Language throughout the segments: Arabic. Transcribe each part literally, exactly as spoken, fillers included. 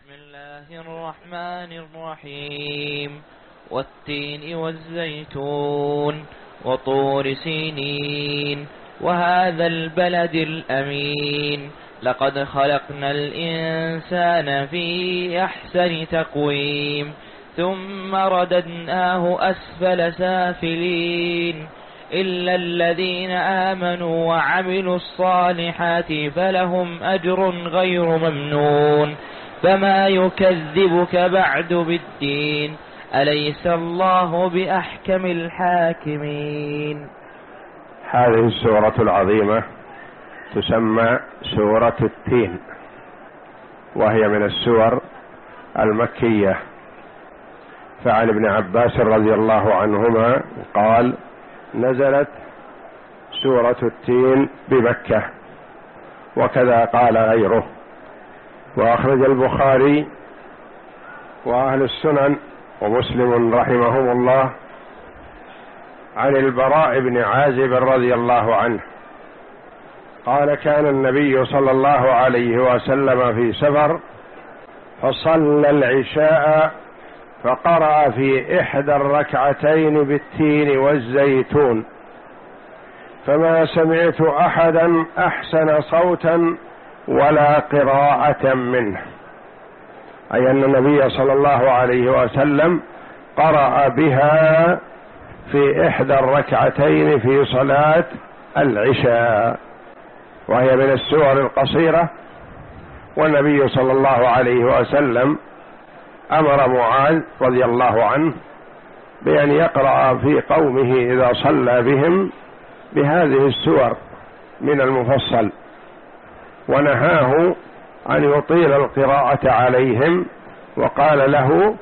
بسم الله الرحمن الرحيم والتين والزيتون وطور سينين وهذا البلد الأمين لقد خلقنا الإنسان في أحسن تقويم ثم رددناه أسفل سافلين إلا الذين آمنوا وعملوا الصالحات فلهم أجر غير ممنون فما يكذبك بعد بالدين أليس الله بأحكم الحاكمين. هذه السورة العظيمة تسمى سورة التين، وهي من السور المكية. فعن ابن عباس رضي الله عنهما قال: نزلت سورة التين بمكة، وكذا قال غيره. وأخرج البخاري وأهل السنن ومسلم رحمهم الله عن البراء بن عازب رضي الله عنه قال: كان النبي صلى الله عليه وسلم في سفر فصلى العشاء فقرأ في إحدى الركعتين بالتين والزيتون، فما سمعت أحدا أحسن صوتا ولا قراءة منه، أي أن النبي صلى الله عليه وسلم قرأ بها في إحدى الركعتين في صلاة العشاء، وهي من السور القصيرة. والنبي صلى الله عليه وسلم أمر معاذ رضي الله عنه بأن يقرأ في قومه إذا صلى بهم بهذه السور من المفصل، ونهاه أن يطيل القراءة عليهم، وقال له: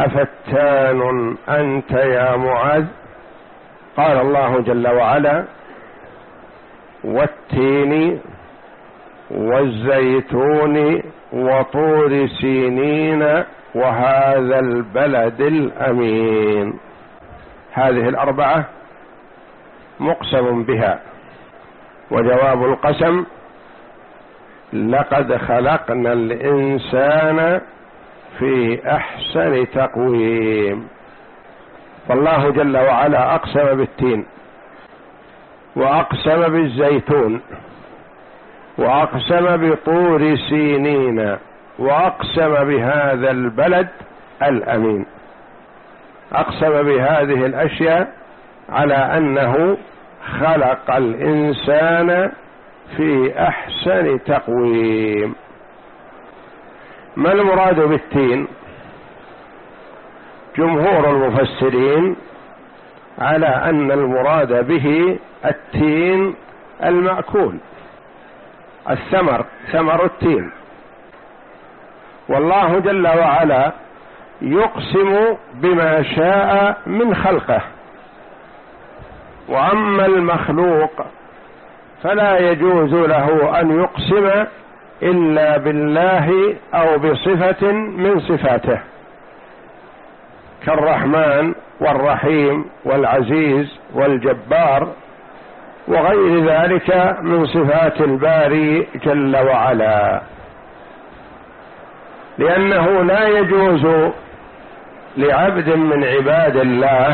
أفتان أنت يا معاذ؟ قال الله جل وعلا: والتين والزيتون وطور سينين وهذا البلد الأمين. هذه الأربعة مقسم بها، وجواب القسم: لقد خلقنا الإنسان في أحسن تقويم. فالله جل وعلا أقسم بالتين، وأقسم بالزيتون، وأقسم بطور سينين، وأقسم بهذا البلد الأمين. أقسم بهذه الأشياء على أنه خلق الإنسان في أحسن تقويم. ما المراد بالتين؟ جمهور المفسرين على أن المراد به التين المأكول، الثمر، ثمر التين. والله جل وعلا يقسم بما شاء من خلقه، وأما المخلوق فلا يجوز له أن يقسم إلا بالله أو بصفة من صفاته، كالرحمن والرحيم والعزيز والجبار وغير ذلك من صفات الباري جل وعلا، لأنه لا يجوز لعبد من عباد الله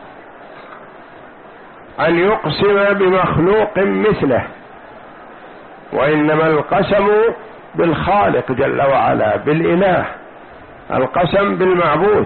أن يقسم بمخلوق مثله، وإنما القسم بالخالق جل وعلا، بالإله، القسم بالمعبود.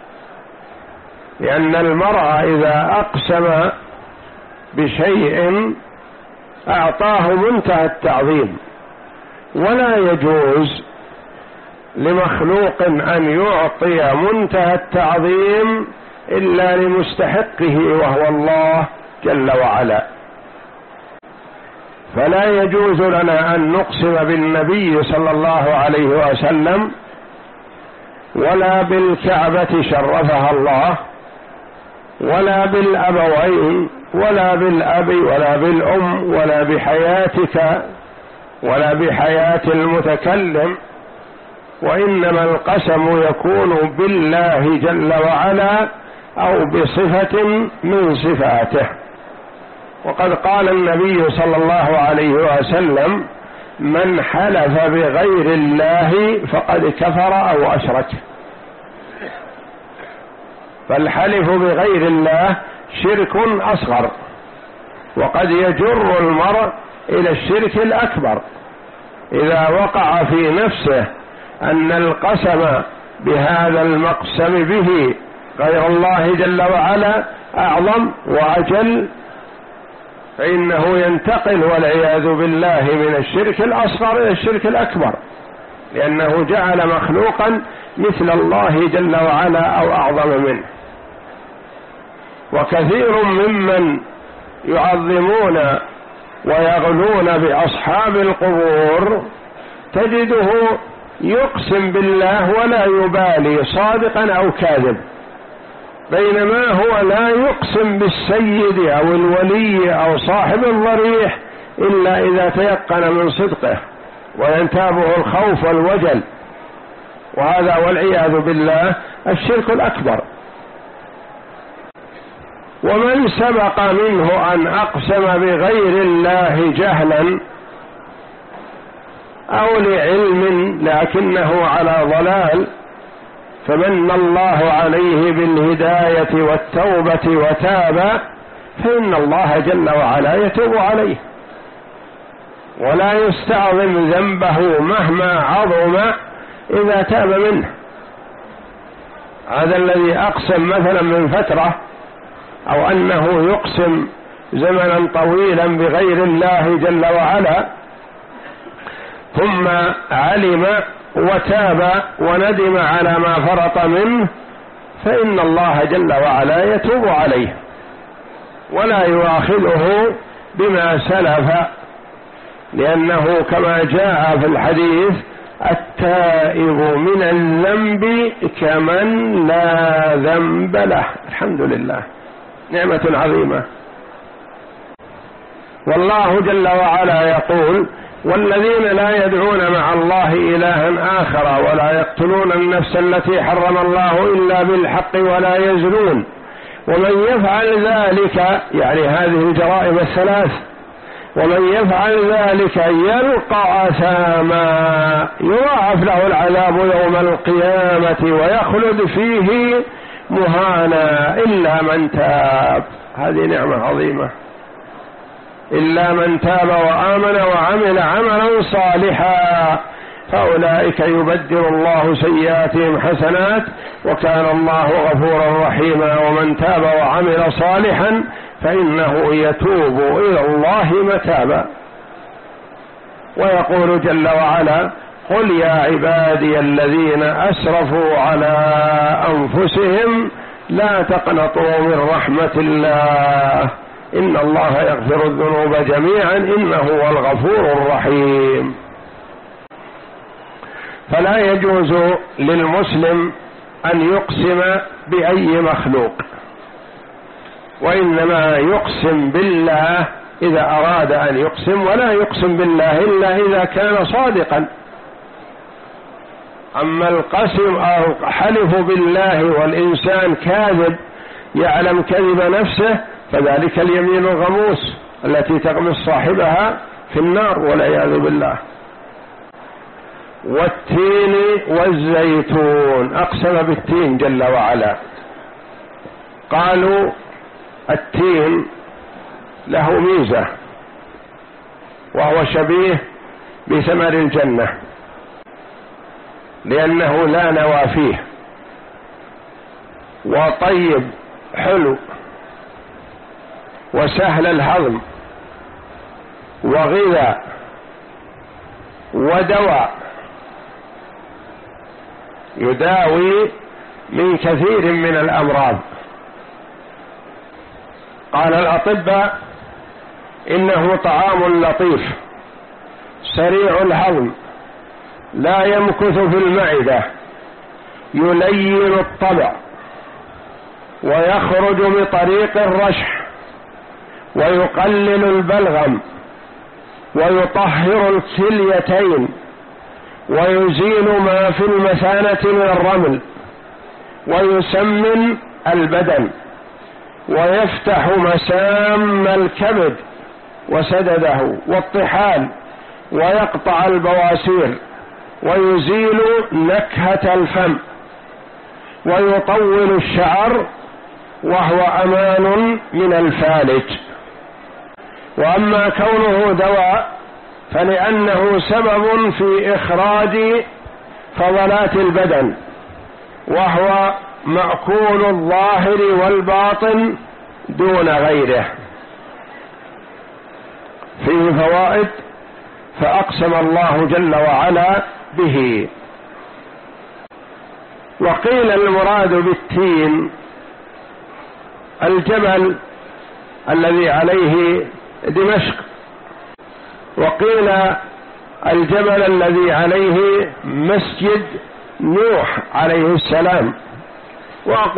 لأن المرء إذا أقسم بشيء أعطاه منتهى التعظيم، ولا يجوز لمخلوق أن يعطي منتهى التعظيم إلا لمستحقه وهو الله جل وعلا. فلا يجوز لنا أن نقسم بالنبي صلى الله عليه وسلم ولا بالكعبة شرفها الله ولا بالأبوين ولا بالأب ولا بالأم ولا بحياتك ولا بحياة المتكلم، وإنما القسم يكون بالله جل وعلا أو بصفة من صفاته. وقد قال النبي صلى الله عليه وسلم: من حلف بغير الله فقد كفر أو أشرك. فالحلف بغير الله شرك أصغر، وقد يجر المرء إلى الشرك الأكبر إذا وقع في نفسه أن القسم بهذا المقسم به غير الله جل وعلا أعظم وأجل، فإنه ينتقل والعياذ بالله من الشرك الأصغر إلى الشرك الأكبر، لأنه جعل مخلوقا مثل الله جل وعلا أو أعظم منه. وكثير ممن يعظمون ويغلون بأصحاب القبور تجده يقسم بالله ولا يبالي صادقا أو كاذب، بينما هو لا يقسم بالسيد أو الولي أو صاحب الضريح إلا إذا تيقن من صدقه وينتابه الخوف والوجل، وهذا والعياذ بالله الشرك الأكبر. ومن سبق منه أن أقسم بغير الله جهلا أو لعلم لكنه على ضلال فمن الله عليه بالهداية والتوبة وتاب فإن الله جل وعلا يتوب عليه ولا يستعظم ذنبه مهما عظم إذا تاب منه. هذا الذي أقسم مثلا من فترة أو أنه يقسم زمنا طويلا بغير الله جل وعلا ثم علم وتاب وندم على ما فرط منه فإن الله جل وعلا يتوب عليه ولا يؤاخذه بما سلف، لأنه كما جاء في الحديث التائب من الذنب كمن لا ذنب له. الحمد لله، نعمة عظيمة. والله جل وعلا يقول والذين لا يدعون مع الله إلها آخر ولا يقتلون النفس التي حرم الله إلا بالحق ولا يزنون ومن يفعل ذلك، يعني هذه الجرائم الثلاث، ومن يفعل ذلك يلقى أثاما يضاعف له العذاب يوم القيامة ويخلد فيه مهانا إلا من تاب. هذه نعمة عظيمة. إلا من تاب وآمن وعمل عملا صالحا فأولئك يبدل الله سيئاتهم حسنات وكان الله غفورا رحيما. ومن تاب وعمل صالحا فإنه يتوب إلى الله متابا. ويقول جل وعلا قل يا عبادي الذين أسرفوا على أنفسهم لا تقنطوا من رحمة الله إن الله يغفر الذنوب جميعا إنه هو الغفور الرحيم. فلا يجوز للمسلم أن يقسم بأي مخلوق، وإنما يقسم بالله إذا أراد أن يقسم، ولا يقسم بالله إلا إذا كان صادقا. أما القسم أو حلف بالله والإنسان كاذب يعلم كذب نفسه فذلك اليمين الغموس التي تغمس صاحبها في النار والعياذ بالله. والتين والزيتون، أقسم بالتين جل وعلا. قالوا التين له ميزة وهو شبيه بثمر الجنة لأنه لا نوى فيه وطيب حلو وسهل الهضم وغذاء ودواء يداوي من كثير من الأمراض. قال الأطباء إنه طعام لطيف سريع الهضم لا يمكث في المعدة يلين الطبع ويخرج بطريق الرشح ويقلل البلغم ويطهر الكليتين ويزيل ما في المثانة من الرمل ويسمن البدن ويفتح مسام الكبد وسدده والطحال ويقطع البواسير ويزيل نكهة الفم ويطول الشعر، وهو أمان من الفالج. وأما كونه دواء فلأنه سبب في إخراج فضلات البدن، وهو مأكول الظاهر والباطن دون غيره. فيه فوائد فأقسم الله جل وعلا به. وقيل المراد بالتين الجبل الذي عليه دمشق، وقيل الجبل الذي عليه مسجد نوح عليه السلام،